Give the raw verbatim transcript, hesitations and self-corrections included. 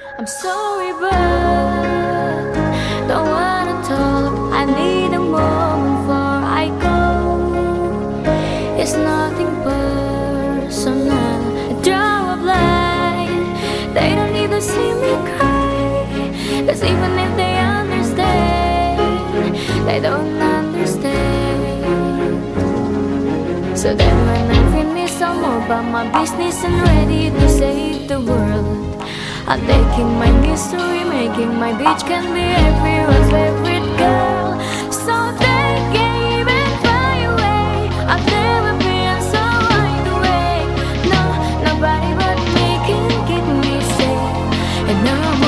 I'm sorry, but don't wanna talk. I need a moment before I go. It's nothing personal. I draw a line. They don't need to see me cry. Cause even if they understand, they don't understand. So then when I finish, I'm all about my business and ready to save the world. I'm taking my mystery, making my bitch can be everyone's favorite girl. So they can even fly away. I've never been so wide awake. No, nobody but me can keep me safe. And now